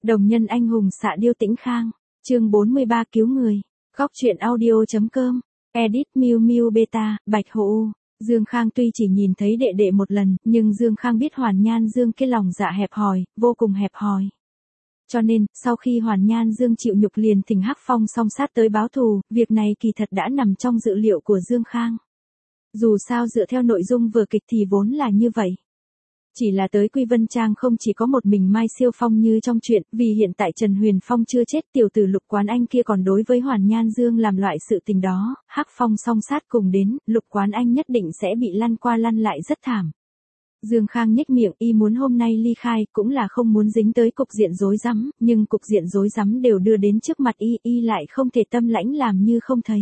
Đồng nhân anh hùng xạ điêu Tĩnh Khang, chương 43 cứu người. Góc truyện audio.com, edit Miu Miu Beta, Bạch Hổ. Dương Khang tuy chỉ nhìn thấy đệ đệ một lần, nhưng Dương Khang biết Hoàn Nhan Dương cái lòng dạ hẹp hòi, vô cùng hẹp hòi. Cho nên, sau khi Hoàn Nhan Dương chịu nhục liền thỉnh Hắc Phong song sát tới báo thù, việc này kỳ thật đã nằm trong dự liệu của Dương Khang. Dù sao dựa theo nội dung vở kịch thì vốn là như vậy. Chỉ là tới Quy Vân Trang không chỉ có một mình Mai Siêu Phong như trong chuyện, vì hiện tại Trần Huyền Phong chưa chết, tiểu tử Lục Quán Anh kia còn đối với Hoàn Nhan Dương làm loại sự tình đó, Hắc Phong song sát cùng đến, Lục Quán Anh nhất định sẽ bị lăn qua lăn lại rất thảm. Dương Khang nhếch miệng, y muốn hôm nay ly khai, cũng là không muốn dính tới cục diện rối rắm, nhưng cục diện rối rắm đều đưa đến trước mặt y lại không thể tâm lãnh làm như không thấy.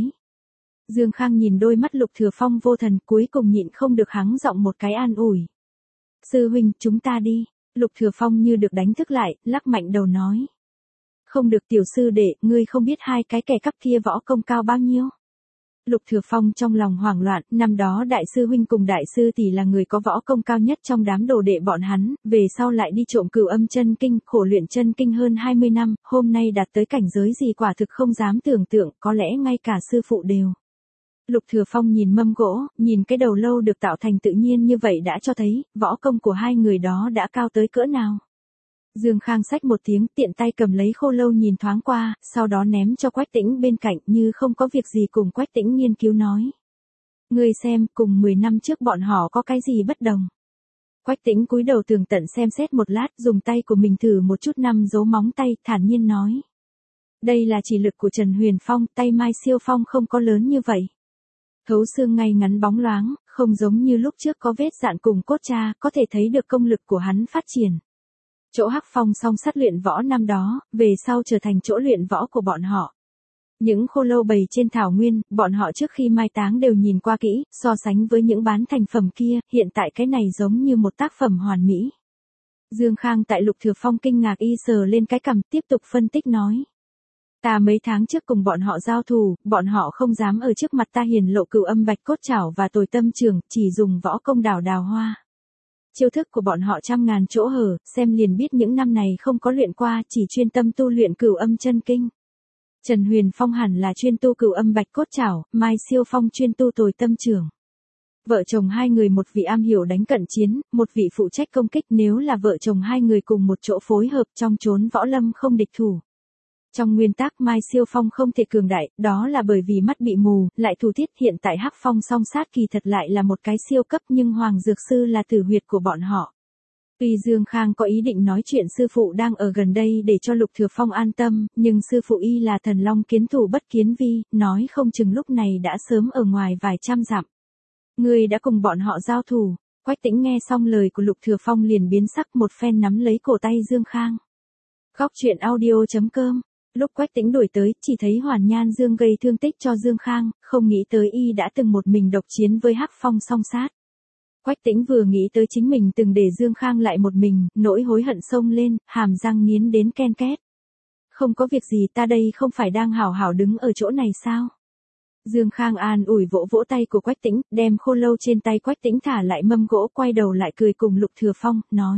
Dương Khang nhìn đôi mắt Lục Thừa Phong vô thần, cuối cùng nhịn không được hắng giọng một cái an ủi. Sư huynh, chúng ta đi. Lục Thừa Phong như được đánh thức lại, lắc mạnh đầu nói. Không được tiểu sư đệ, ngươi không biết hai cái kẻ cắp kia võ công cao bao nhiêu. Lục Thừa Phong trong lòng hoảng loạn, năm đó đại sư huynh cùng đại sư tỷ là người có võ công cao nhất trong đám đồ đệ bọn hắn, về sau lại đi trộm Cửu Âm Chân Kinh, khổ luyện chân kinh hơn 20 năm, hôm nay đạt tới cảnh giới gì quả thực không dám tưởng tượng, có lẽ ngay cả sư phụ đều. Lục Thừa Phong nhìn mâm gỗ, nhìn cái đầu lâu được tạo thành tự nhiên như vậy đã cho thấy, võ công của hai người đó đã cao tới cỡ nào. Dương Khang xách một tiếng, tiện tay cầm lấy khô lâu nhìn thoáng qua, sau đó ném cho Quách Tĩnh bên cạnh, như không có việc gì cùng Quách Tĩnh nghiên cứu nói. Ngươi xem, cùng 10 năm trước bọn họ có cái gì bất đồng. Quách Tĩnh cúi đầu tường tận xem xét một lát, dùng tay của mình thử một chút năm dấu móng tay, thản nhiên nói. Đây là chỉ lực của Trần Huyền Phong, tay Mai Siêu Phong không có lớn như vậy. Thấu xương ngay ngắn bóng loáng, không giống như lúc trước có vết dạn cùng cốt cha, có thể thấy được công lực của hắn phát triển. Chỗ Hắc Phong song sát luyện võ năm đó, về sau trở thành chỗ luyện võ của bọn họ. Những khô lâu bày trên thảo nguyên, bọn họ trước khi mai táng đều nhìn qua kỹ, so sánh với những bán thành phẩm kia, hiện tại cái này giống như một tác phẩm hoàn mỹ. Dương Khang tại Lục Thừa Phong kinh ngạc y sờ lên cái cằm, tiếp tục phân tích nói. Ta mấy tháng trước cùng bọn họ giao thủ, bọn họ không dám ở trước mặt ta hiển lộ Cửu Âm Bạch Cốt Trảo và Tồi Tâm Trường, chỉ dùng võ công đào hoa. Chiêu thức của bọn họ trăm ngàn chỗ hở, xem liền biết những năm này không có luyện qua, chỉ chuyên tâm tu luyện Cửu Âm Chân Kinh. Trần Huyền Phong hẳn là chuyên tu Cửu Âm Bạch Cốt Trảo, Mai Siêu Phong chuyên tu Tồi Tâm Trường. Vợ chồng hai người, một vị am hiểu đánh cận chiến, một vị phụ trách công kích, nếu là vợ chồng hai người cùng một chỗ phối hợp trong chốn võ lâm không địch thủ. Trong nguyên tắc Mai Siêu Phong không thể cường đại, đó là bởi vì mắt bị mù, lại thủ thiết, hiện tại Hắc Phong song sát kỳ thật lại là một cái siêu cấp, nhưng Hoàng Dược Sư là tử huyệt của bọn họ. Tuy Dương Khang có ý định nói chuyện sư phụ đang ở gần đây để cho Lục Thừa Phong an tâm, nhưng sư phụ y là thần long kiến thủ bất kiến vi, nói không chừng lúc này đã sớm ở ngoài vài trăm dặm. Người đã cùng bọn họ giao thủ. Quách Tĩnh nghe xong lời của Lục Thừa Phong liền biến sắc, một phen nắm lấy cổ tay Dương Khang. Góc truyện audio.com. Lúc Quách Tĩnh đuổi tới, chỉ thấy Hoàn Nhan Dương gây thương tích cho Dương Khang, không nghĩ tới y đã từng một mình độc chiến với Hắc Phong song sát. Quách Tĩnh vừa nghĩ tới chính mình từng để Dương Khang lại một mình, nỗi hối hận xông lên, hàm răng nghiến đến ken két. Không có việc gì, ta đây không phải đang hảo hảo đứng ở chỗ này sao? Dương Khang an ủi vỗ vỗ tay của Quách Tĩnh, đem khô lâu trên tay Quách Tĩnh thả lại mâm gỗ, quay đầu lại cười cùng Lục Thừa Phong, nói.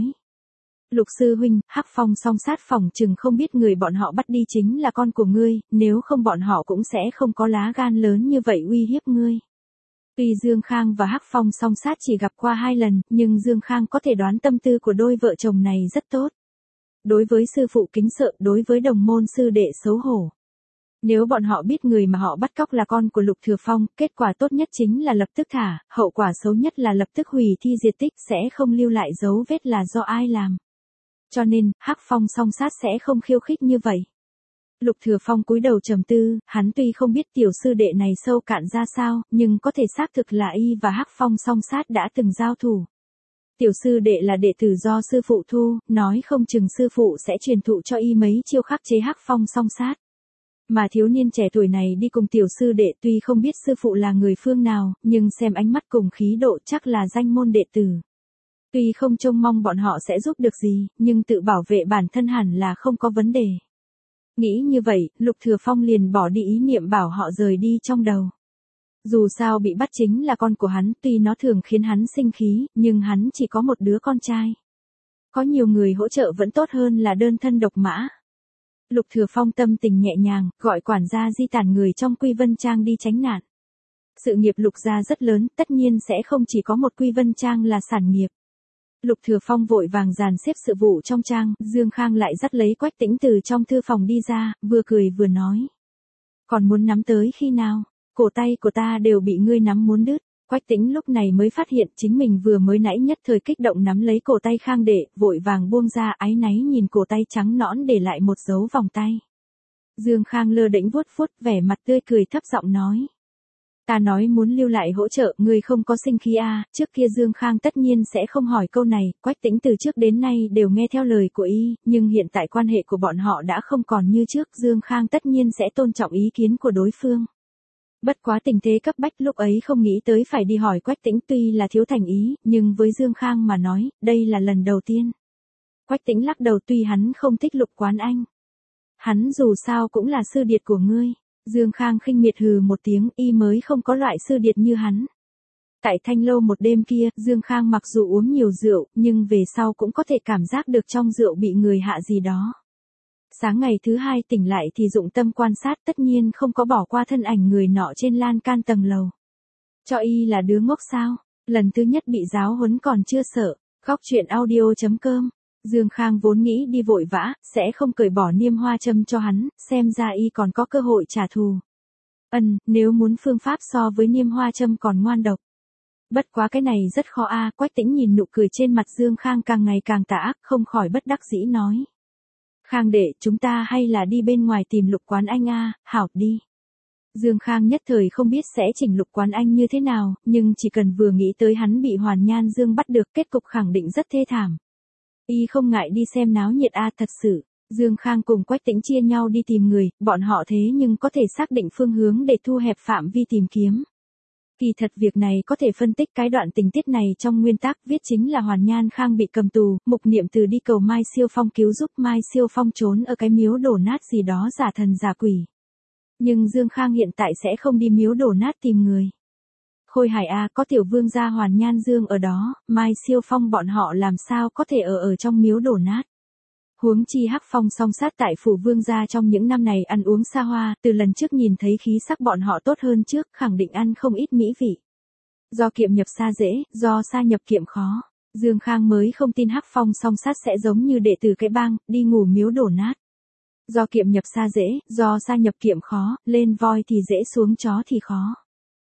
Lục sư huynh, Hắc Phong song sát phòng chừng không biết người bọn họ bắt đi chính là con của ngươi, nếu không bọn họ cũng sẽ không có lá gan lớn như vậy uy hiếp ngươi. Tuy Dương Khang và Hắc Phong song sát chỉ gặp qua 2 lần, nhưng Dương Khang có thể đoán tâm tư của đôi vợ chồng này rất tốt. Đối với sư phụ kính sợ, đối với đồng môn sư đệ xấu hổ. Nếu bọn họ biết người mà họ bắt cóc là con của Lục Thừa Phong, kết quả tốt nhất chính là lập tức thả, hậu quả xấu nhất là lập tức hủy thi diệt tích, sẽ không lưu lại dấu vết là do ai làm. Cho nên, Hắc Phong song sát sẽ không khiêu khích như vậy. Lục Thừa Phong cúi đầu trầm tư, hắn tuy không biết tiểu sư đệ này sâu cạn ra sao, nhưng có thể xác thực là y và Hắc Phong song sát đã từng giao thủ. Tiểu sư đệ là đệ tử do sư phụ thu, nói không chừng sư phụ sẽ truyền thụ cho y mấy chiêu khắc chế Hắc Phong song sát. Mà thiếu niên trẻ tuổi này đi cùng tiểu sư đệ tuy không biết sư phụ là người phương nào, nhưng xem ánh mắt cùng khí độ chắc là danh môn đệ tử. Tuy không trông mong bọn họ sẽ giúp được gì, nhưng tự bảo vệ bản thân hẳn là không có vấn đề. Nghĩ như vậy, Lục Thừa Phong liền bỏ đi ý niệm bảo họ rời đi trong đầu. Dù sao bị bắt chính là con của hắn, tuy nó thường khiến hắn sinh khí, nhưng hắn chỉ có một đứa con trai. Có nhiều người hỗ trợ vẫn tốt hơn là đơn thân độc mã. Lục Thừa Phong tâm tình nhẹ nhàng, gọi quản gia di tản người trong Quy Vân Trang đi tránh nạn. Sự nghiệp Lục gia rất lớn, tất nhiên sẽ không chỉ có một Quy Vân Trang là sản nghiệp. Lục Thừa Phong vội vàng dàn xếp sự vụ trong trang, Dương Khang lại dắt lấy Quách Tĩnh từ trong thư phòng đi ra, vừa cười vừa nói. Còn muốn nắm tới khi nào? Cổ tay của ta đều bị ngươi nắm muốn đứt. Quách Tĩnh lúc này mới phát hiện chính mình vừa mới nãy nhất thời kích động nắm lấy cổ tay Khang Đệ, vội vàng buông ra, áy náy nhìn cổ tay trắng nõn để lại một dấu vòng tay. Dương Khang lơ đễnh vuốt vuốt, vẻ mặt tươi cười thấp giọng nói. Ta nói muốn lưu lại hỗ trợ, ngươi không có sinh khí à? Trước kia Dương Khang tất nhiên sẽ không hỏi câu này, Quách Tĩnh từ trước đến nay đều nghe theo lời của y, nhưng hiện tại quan hệ của bọn họ đã không còn như trước, Dương Khang tất nhiên sẽ tôn trọng ý kiến của đối phương. Bất quá tình thế cấp bách lúc ấy không nghĩ tới phải đi hỏi Quách Tĩnh, tuy là thiếu thành ý, nhưng với Dương Khang mà nói, đây là lần đầu tiên. Quách Tĩnh lắc đầu, tuy hắn không thích Lục Quán Anh. Hắn dù sao cũng là sư điệt của ngươi. Dương Khang khinh miệt hừ một tiếng, y mới không có loại sư điệt như hắn. Tại Thanh Lâu một đêm kia, Dương Khang mặc dù uống nhiều rượu, nhưng về sau cũng có thể cảm giác được trong rượu bị người hạ gì đó. Sáng ngày thứ hai tỉnh lại thì dụng tâm quan sát, tất nhiên không có bỏ qua thân ảnh người nọ trên lan can tầng lầu. Cho y là đứa ngốc sao? Lần thứ nhất bị giáo huấn còn chưa sợ. Góc truyện audio.com. Dương Khang vốn nghĩ đi vội vã, sẽ không cởi bỏ niêm hoa châm cho hắn, xem ra y còn có cơ hội trả thù. Nếu muốn phương pháp so với niêm hoa châm còn ngoan độc. Bất quá cái này rất khó a. Quách Tĩnh nhìn nụ cười trên mặt Dương Khang càng ngày càng tà ác, không khỏi bất đắc dĩ nói. Khang đệ, chúng ta hay là đi bên ngoài tìm Lục Quán Anh a? Hảo, đi. Dương Khang nhất thời không biết sẽ chỉnh Lục Quán Anh như thế nào, nhưng chỉ cần vừa nghĩ tới hắn bị Hoàn Nhan Dương bắt được, kết cục khẳng định rất thê thảm. Y không ngại đi xem náo nhiệt a. Thật sự, Dương Khang cùng Quách Tĩnh chia nhau đi tìm người, bọn họ thế nhưng có thể xác định phương hướng để thu hẹp phạm vi tìm kiếm. Kỳ thật việc này có thể phân tích cái đoạn tình tiết này trong nguyên tác viết chính là Hoàn Nhan Khang bị cầm tù, Mục Niệm Từ đi cầu Mai Siêu Phong cứu giúp, Mai Siêu Phong trốn ở cái miếu đổ nát gì đó giả thần giả quỷ. Nhưng Dương Khang hiện tại sẽ không đi miếu đổ nát tìm người. Khôi Hải a, có tiểu vương gia Hoàn Nhan Dương ở đó, Mai Siêu Phong bọn họ làm sao có thể ở trong miếu đổ nát. Huống chi Hắc Phong song sát tại phủ vương gia trong những năm này ăn uống xa hoa, từ lần trước nhìn thấy khí sắc bọn họ tốt hơn trước, khẳng định ăn không ít mỹ vị. Do kiệm nhập xa dễ, do xa nhập kiệm khó. Dương Khang mới không tin Hắc Phong song sát sẽ giống như đệ tử cái bang, đi ngủ miếu đổ nát. Do kiệm nhập xa dễ, do xa nhập kiệm khó, lên voi thì dễ xuống chó thì khó.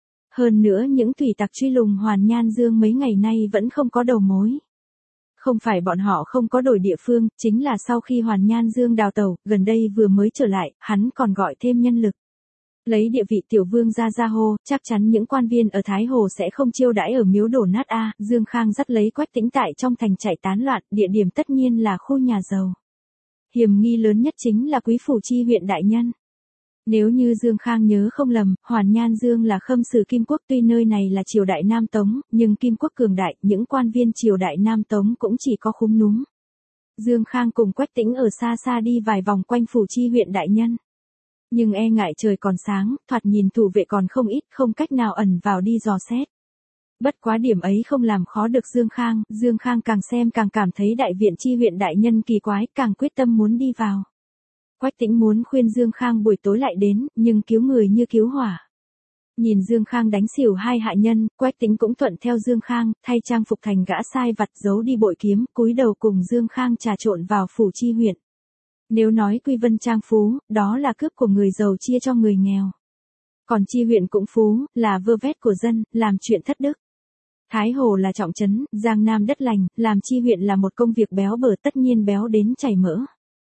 Hơn nữa những thủy tặc truy lùng Hoàn Nhan Dương mấy ngày nay vẫn không có đầu mối. Không phải bọn họ không có đổi địa phương, chính là sau khi Hoàn Nhan Dương đào tẩu, gần đây vừa mới trở lại, hắn còn gọi thêm nhân lực. Lấy địa vị tiểu vương ra hô, chắc chắn những quan viên ở Thái Hồ sẽ không chiêu đãi ở miếu đổ nát a. Dương Khang dắt lấy Quách Tĩnh tại trong thành chạy tán loạn, địa điểm tất nhiên là khu nhà giàu. Hiểm nghi lớn nhất chính là Quý Phủ Chi huyện đại nhân. Nếu như Dương Khang nhớ không lầm, Hoàn Nhan Dương là khâm sử Kim Quốc, tuy nơi này là triều đại Nam Tống, nhưng Kim Quốc cường đại, những quan viên triều đại Nam Tống cũng chỉ có khúm núm. Dương Khang cùng Quách Tĩnh ở xa xa đi vài vòng quanh Phủ Chi huyện đại nhân. Nhưng e ngại trời còn sáng, thoạt nhìn thủ vệ còn không ít, không cách nào ẩn vào đi dò xét. Bất quá điểm ấy không làm khó được Dương Khang càng xem càng cảm thấy đại viện Chi huyện đại nhân kỳ quái, càng quyết tâm muốn đi vào. Quách Tĩnh muốn khuyên Dương Khang buổi tối lại đến, nhưng cứu người như cứu hỏa. Nhìn Dương Khang đánh xỉu hai hạ nhân, Quách Tĩnh cũng thuận theo Dương Khang, thay trang phục thành gã sai vặt, giấu đi bội kiếm, cúi đầu cùng Dương Khang trà trộn vào Phủ Chi huyện. Nếu nói Quy Vân Trang phú, đó là cướp của người giàu chia cho người nghèo. Còn Chi huyện cũng phú, là vơ vét của dân, làm chuyện thất đức. Thái Hồ là trọng trấn, Giang Nam đất lành, làm Chi huyện là một công việc béo bở, tất nhiên béo đến chảy mỡ.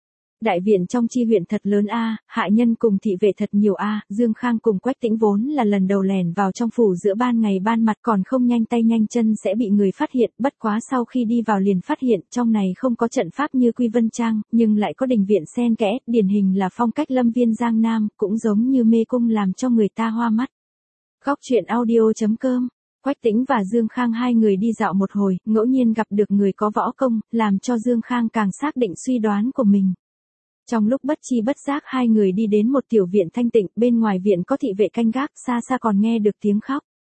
Đại viện trong Chi huyện thật lớn a, hạ nhân cùng thị vệ thật nhiều a. Dương Khang cùng Quách Tĩnh vốn là lần đầu lẻn vào trong phủ giữa ban ngày ban mặt, còn không nhanh tay nhanh chân sẽ bị người phát hiện, bất quá sau khi đi vào liền phát hiện trong này không có trận pháp như Quy Vân Trang, nhưng lại có đình viện xen kẽ, điển hình là phong cách lâm viên Giang Nam, cũng giống như mê cung làm cho người ta hoa mắt. Góc truyện audio.com. Quách Tĩnh và Dương Khang hai người đi dạo một hồi, ngẫu nhiên gặp được người có võ công, làm cho Dương Khang càng xác định suy đoán của mình. Trong lúc bất chi bất giác hai người đi đến một tiểu viện thanh tịnh, bên ngoài viện có thị vệ canh gác, xa xa còn nghe được tiếng khóc.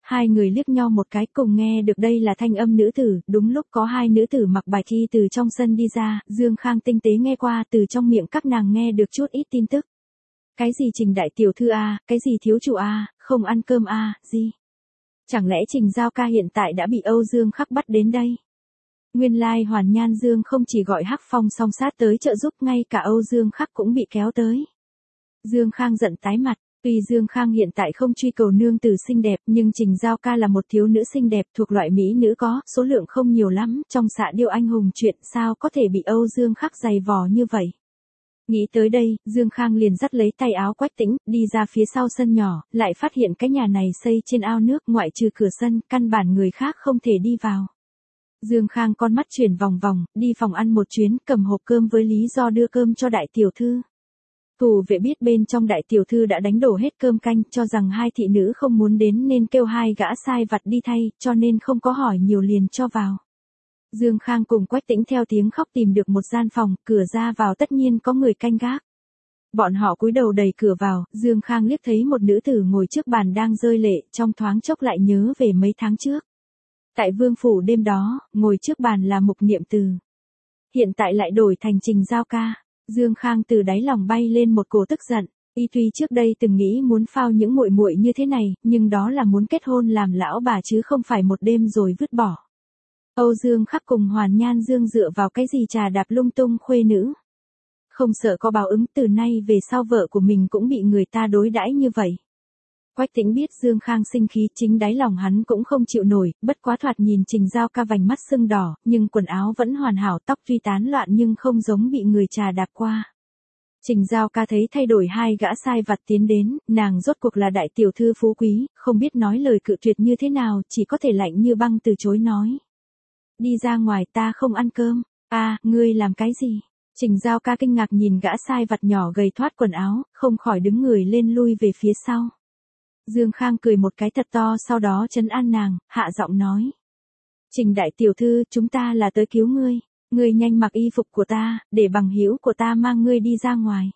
Hai người liếc nhau một cái cùng nghe được đây là thanh âm nữ tử, đúng lúc có hai nữ tử mặc bạch y từ trong sân đi ra, Dương Khang tinh tế nghe qua từ trong miệng các nàng nghe được chút ít tin tức. Cái gì Trình đại tiểu thư a, cái gì thiếu chủ a, không ăn cơm a, gì? Chẳng lẽ Trình Giao ca hiện tại đã bị Âu Dương Khắc bắt đến đây? Nguyên lai Hoàn Nhan Dương không chỉ gọi Hắc Phong song sát tới trợ giúp, ngay cả Âu Dương Khắc cũng bị kéo tới. Dương Khang giận tái mặt. Tuy Dương Khang hiện tại không truy cầu nương tử xinh đẹp, nhưng Trình Giao ca là một thiếu nữ xinh đẹp thuộc loại mỹ nữ có, số lượng không nhiều lắm, trong xạ điêu anh hùng chuyện sao có thể bị Âu Dương Khắc giày vò như vậy. Nghĩ tới đây, Dương Khang liền dắt lấy tay áo Quách Tĩnh, đi ra phía sau sân nhỏ, lại phát hiện cái nhà này xây trên ao nước, ngoại trừ cửa sân, căn bản người khác không thể đi vào. Dương Khang con mắt chuyển vòng vòng, đi phòng ăn một chuyến, cầm hộp cơm với lý do đưa cơm cho đại tiểu thư. Thủ vệ biết bên trong đại tiểu thư đã đánh đổ hết cơm canh, cho rằng hai thị nữ không muốn đến nên kêu hai gã sai vặt đi thay, cho nên không có hỏi nhiều liền cho vào. Dương Khang cùng Quách Tĩnh theo tiếng khóc tìm được một gian phòng, cửa ra vào tất nhiên có người canh gác. Bọn họ cúi đầu đẩy cửa vào, Dương Khang liếc thấy một nữ tử ngồi trước bàn đang rơi lệ, trong thoáng chốc lại nhớ về mấy tháng trước. Tại Vương phủ đêm đó, ngồi trước bàn là Mục Niệm Từ. Hiện tại lại đổi thành Trình Giao ca. Dương Khang từ đáy lòng bay lên một cổ tức giận, y tuy trước đây từng nghĩ muốn phao những muội muội như thế này, nhưng đó là muốn kết hôn làm lão bà chứ không phải một đêm rồi vứt bỏ. Âu Dương Khắc cùng Hoàn Nhan Dương dựa vào cái gì trà đạp lung tung khuê nữ. Không sợ có báo ứng, từ nay về sau vợ của mình cũng bị người ta đối đãi như vậy. Quách Tĩnh biết Dương Khang sinh khí, chính đáy lòng hắn cũng không chịu nổi, bất quá thoạt nhìn Trình Giao ca vành mắt sưng đỏ, nhưng quần áo vẫn hoàn hảo, tóc tuy tán loạn nhưng không giống bị người trà đạp qua. Trình Giao ca thấy thay đổi hai gã sai vặt tiến đến, nàng rốt cuộc là đại tiểu thư phú quý, không biết nói lời cự tuyệt như thế nào, chỉ có thể lạnh như băng từ chối nói. Đi ra ngoài, ta không ăn cơm. Ngươi làm cái gì? Trình Giao ca kinh ngạc nhìn gã sai vặt nhỏ gầy thoát quần áo, không khỏi đứng người lên lui về phía sau. Dương Khang cười một cái thật to, sau đó trấn an nàng, hạ giọng nói. Trình đại tiểu thư, chúng ta là tới cứu ngươi. Ngươi nhanh mặc y phục của ta, để bằng hữu của ta mang ngươi đi ra ngoài.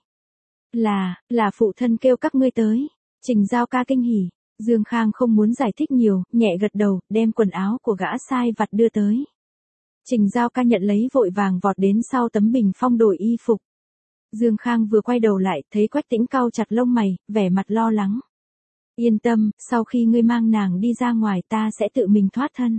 Là phụ thân kêu các ngươi tới. Trình Giao ca kinh hỉ. Dương Khang không muốn giải thích nhiều, nhẹ gật đầu, đem quần áo của gã sai vặt đưa tới. Trình Giao ca nhận lấy vội vàng vọt đến sau tấm bình phong đổi y phục. Dương Khang vừa quay đầu lại, thấy Quách Tĩnh cau chặt lông mày, vẻ mặt lo lắng. Yên tâm, sau khi ngươi mang nàng đi ra ngoài ta sẽ tự mình thoát thân.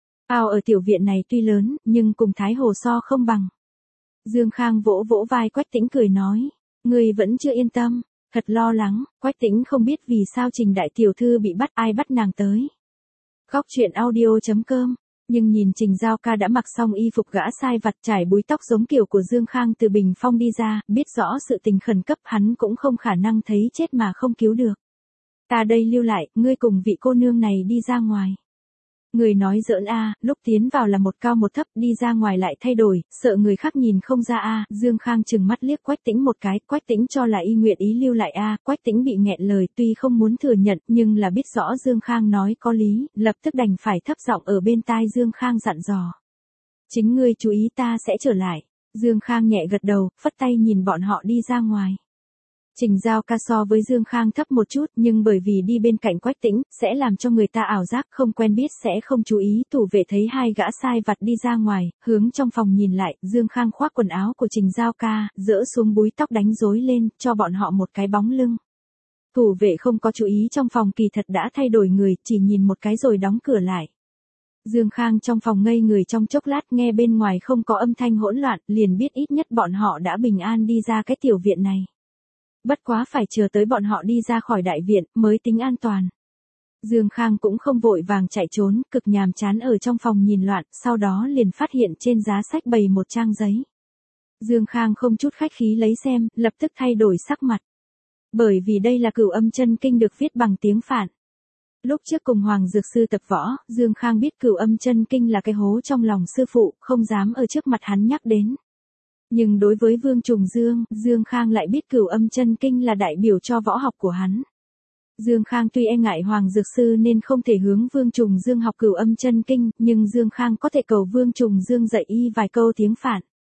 Ao ở tiểu viện này tuy lớn, nhưng cùng Thái Hồ so không bằng. Dương Khang vỗ vỗ vai Quách Tĩnh cười nói, ngươi vẫn chưa yên tâm, thật lo lắng. Quách Tĩnh không biết vì sao Trình đại tiểu thư bị bắt, ai bắt nàng tới. Góc truyện audio.com. Nhưng nhìn Trình Giao ca đã mặc xong y phục gã sai vặt, trải búi tóc giống kiểu của Dương Khang từ bình phong đi ra, biết rõ sự tình khẩn cấp hắn cũng không khả năng thấy chết mà không cứu được. Ta đây lưu lại, ngươi cùng vị cô nương này đi ra ngoài. Người nói giỡn lúc tiến vào là một cao một thấp, đi ra ngoài lại thay đổi, sợ người khác nhìn không ra Dương Khang trừng mắt liếc Quách Tĩnh một cái, Quách Tĩnh cho là y nguyện ý lưu lại Quách Tĩnh bị nghẹn lời, tuy không muốn thừa nhận, nhưng là biết rõ Dương Khang nói có lý, lập tức đành phải thấp giọng ở bên tai Dương Khang dặn dò. Chính ngươi chú ý, ta sẽ trở lại. Dương Khang nhẹ gật đầu, phất tay nhìn bọn họ đi ra ngoài. Trình Giao ca so với Dương Khang thấp một chút, nhưng bởi vì đi bên cạnh Quách Tĩnh, sẽ làm cho người ta ảo giác không quen biết sẽ không chú ý. Thủ vệ thấy hai gã sai vặt đi ra ngoài, hướng trong phòng nhìn lại, Dương Khang khoác quần áo của Trình Giao ca, dỡ xuống búi tóc đánh rối lên, cho bọn họ một cái bóng lưng. Thủ vệ không có chú ý trong phòng kỳ thật đã thay đổi người, chỉ nhìn một cái rồi đóng cửa lại. Dương Khang trong phòng ngây người trong chốc lát, nghe bên ngoài không có âm thanh hỗn loạn, liền biết ít nhất bọn họ đã bình an đi ra cái tiểu viện này. Bất quá phải chờ tới bọn họ đi ra khỏi đại viện, mới tính an toàn. Dương Khang cũng không vội vàng chạy trốn, cực nhàm chán ở trong phòng nhìn loạn, sau đó liền phát hiện trên giá sách bày một trang giấy. Dương Khang không chút khách khí lấy xem, lập tức thay đổi sắc mặt. Bởi vì đây là Cửu Âm Chân Kinh được viết bằng tiếng Phạn. Lúc trước cùng Hoàng Dược Sư tập võ, Dương Khang biết Cửu Âm Chân Kinh là cái hố trong lòng sư phụ, không dám ở trước mặt hắn nhắc đến. Nhưng đối với Vương Trùng Dương, Dương Khang lại biết Cửu Âm Chân Kinh là đại biểu cho võ học của hắn. Dương Khang tuy e ngại Hoàng Dược Sư nên không thể hướng Vương Trùng Dương học Cửu Âm Chân Kinh, nhưng Dương Khang có thể cầu Vương Trùng Dương dạy y vài câu tiếng Phạn.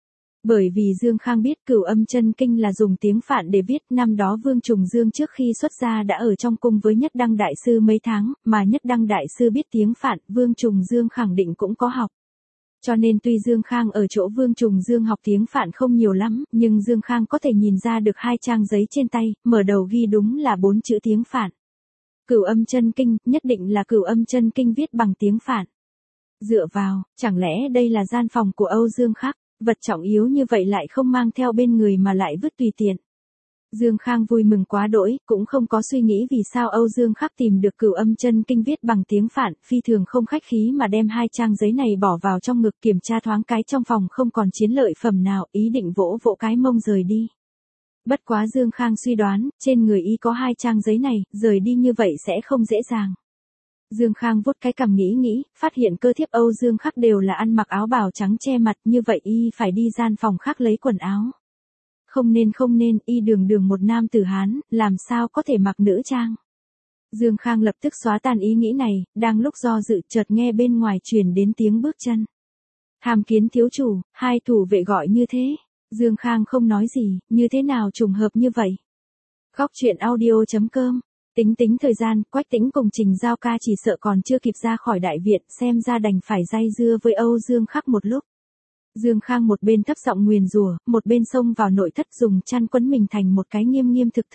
Bởi vì Dương Khang biết Cửu Âm Chân Kinh là dùng tiếng Phạn để viết, năm đó Vương Trùng Dương trước khi xuất gia đã ở trong cung với Nhất Đăng Đại Sư mấy tháng, mà Nhất Đăng Đại Sư biết tiếng Phạn, Vương Trùng Dương khẳng định cũng có học. Cho nên tuy Dương Khang ở chỗ Vương Trùng Dương học tiếng Phạn không nhiều lắm, nhưng Dương Khang có thể nhìn ra được 2 trang giấy trên tay, mở đầu ghi đúng là 4 chữ tiếng Phạn. Cửu Âm Chân Kinh, nhất định là Cửu Âm Chân Kinh viết bằng tiếng Phạn. Dựa vào, chẳng lẽ đây là gian phòng của Âu Dương Khắc, vật trọng yếu như vậy lại không mang theo bên người mà lại vứt tùy tiện. Dương Khang vui mừng quá đỗi, cũng không có suy nghĩ vì sao Âu Dương Khắc tìm được Cửu Âm Chân Kinh viết bằng tiếng Phạn, phi thường không khách khí mà đem 2 trang giấy này bỏ vào trong ngực, kiểm tra thoáng cái trong phòng không còn chiến lợi phẩm nào, ý định vỗ vỗ cái mông rời đi. Bất quá Dương Khang suy đoán, trên người y có 2 trang giấy này, rời đi như vậy sẽ không dễ dàng. Dương Khang vuốt cái cằm nghĩ, phát hiện cơ thiếp Âu Dương Khắc đều là ăn mặc áo bào trắng che mặt, như vậy y phải đi gian phòng khác lấy quần áo. Không nên, y đường một nam tử Hán, làm sao có thể mặc nữ trang. Dương Khang lập tức xóa tan ý nghĩ này, đang lúc do dự chợt nghe bên ngoài truyền đến tiếng bước chân. Tham kiến thiếu chủ, 2 thủ vệ gọi như thế. Dương Khang không nói gì, như thế nào trùng hợp như vậy. Góc truyện audio.com. Tính thời gian, Quách Tĩnh cùng Trình Giao Ca chỉ sợ còn chưa kịp ra khỏi đại viện, xem ra đành phải day dưa với Âu Dương Khắc một lúc. Dương Khang một bên thấp giọng nguyền rủa, một bên xông vào nội thất dùng chăn quấn mình thành một cái nghiêm thực.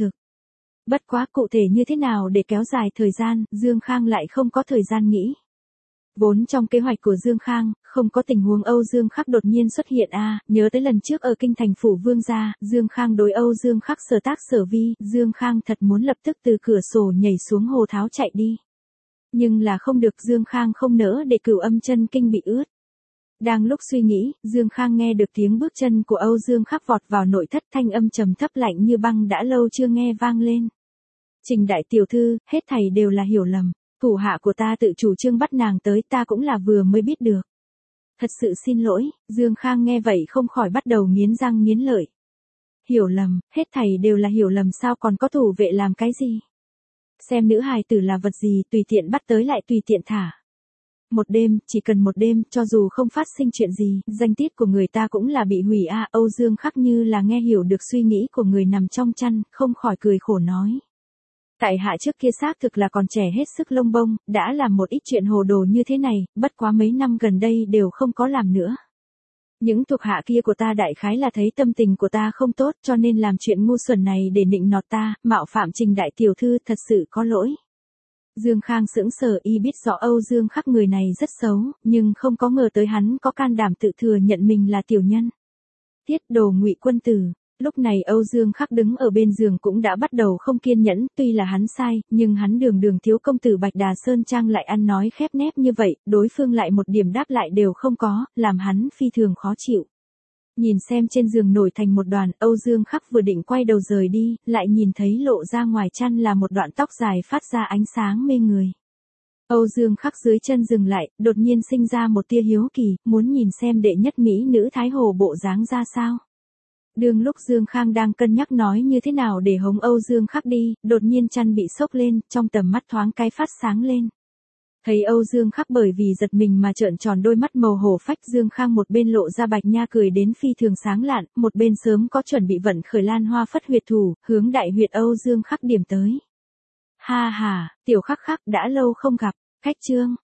Bất quá cụ thể như thế nào để kéo dài thời gian, Dương Khang lại không có thời gian nghĩ. Vốn trong kế hoạch của Dương Khang, không có tình huống Âu Dương Khắc đột nhiên xuất hiện nhớ tới lần trước ở kinh thành phủ vương gia, Dương Khang đối Âu Dương Khắc sở tác sở vi, Dương Khang thật muốn lập tức từ cửa sổ nhảy xuống hồ tháo chạy đi. Nhưng là không được, Dương Khang không nỡ để Cửu Âm Chân Kinh bị ướt. Đang lúc suy nghĩ, Dương Khang nghe được tiếng bước chân của Âu Dương Khắc vọt vào nội thất, thanh âm trầm thấp lạnh như băng đã lâu chưa nghe vang lên. Trình đại tiểu thư, hết thảy đều là hiểu lầm. Thủ hạ của ta tự chủ trương bắt nàng tới, ta cũng là vừa mới biết được. Thật sự xin lỗi. Dương Khang nghe vậy không khỏi bắt đầu nghiến răng nghiến lợi. Hiểu lầm, hết thảy đều là hiểu lầm, sao còn có thủ vệ làm cái gì? Xem nữ hài tử là vật gì, tùy tiện bắt tới lại tùy tiện thả. Một đêm, chỉ cần một đêm, cho dù không phát sinh chuyện gì, danh tiết của người ta cũng là bị hủy Âu Dương Khắc như là nghe hiểu được suy nghĩ của người nằm trong chăn, không khỏi cười khổ nói. Tại hạ trước kia xác thực là còn trẻ hết sức lông bông, đã làm một ít chuyện hồ đồ như thế này, bất quá mấy năm gần đây đều không có làm nữa. Những thuộc hạ kia của ta đại khái là thấy tâm tình của ta không tốt cho nên làm chuyện ngu xuẩn này để nịnh nọt ta, mạo phạm Trình đại tiểu thư, thật sự có lỗi. Dương Khang sững sờ, y biết rõ Âu Dương Khắc người này rất xấu, nhưng không có ngờ tới hắn có can đảm tự thừa nhận mình là tiểu nhân. Tiết đồ ngụy quân tử. Lúc này Âu Dương Khắc đứng ở bên giường cũng đã bắt đầu không kiên nhẫn, tuy là hắn sai, nhưng hắn đường thiếu công tử Bạch Đà Sơn Trang lại ăn nói khép nép như vậy, đối phương lại một điểm đáp lại đều không có, làm hắn phi thường khó chịu. Nhìn xem trên giường nổi thành một đoàn, Âu Dương Khắc vừa định quay đầu rời đi, lại nhìn thấy lộ ra ngoài chăn là một đoạn tóc dài phát ra ánh sáng mê người. Âu Dương Khắc dưới chân dừng lại, đột nhiên sinh ra một tia hiếu kỳ, muốn nhìn xem đệ nhất mỹ nữ Thái Hồ bộ dáng ra sao. Đương lúc Dương Khang đang cân nhắc nói như thế nào để hống Âu Dương Khắc đi, đột nhiên chăn bị xốc lên, trong tầm mắt thoáng cái phát sáng lên. Thấy Âu Dương Khắc bởi vì giật mình mà trợn tròn đôi mắt màu hổ phách, Dương Khang một bên lộ ra bạch nha cười đến phi thường sáng lạn, một bên sớm có chuẩn bị vận khởi lan hoa phất huyệt thủ, hướng đại huyệt Âu Dương Khắc điểm tới. Ha ha, tiểu Khắc Khắc đã lâu không gặp, khách trương.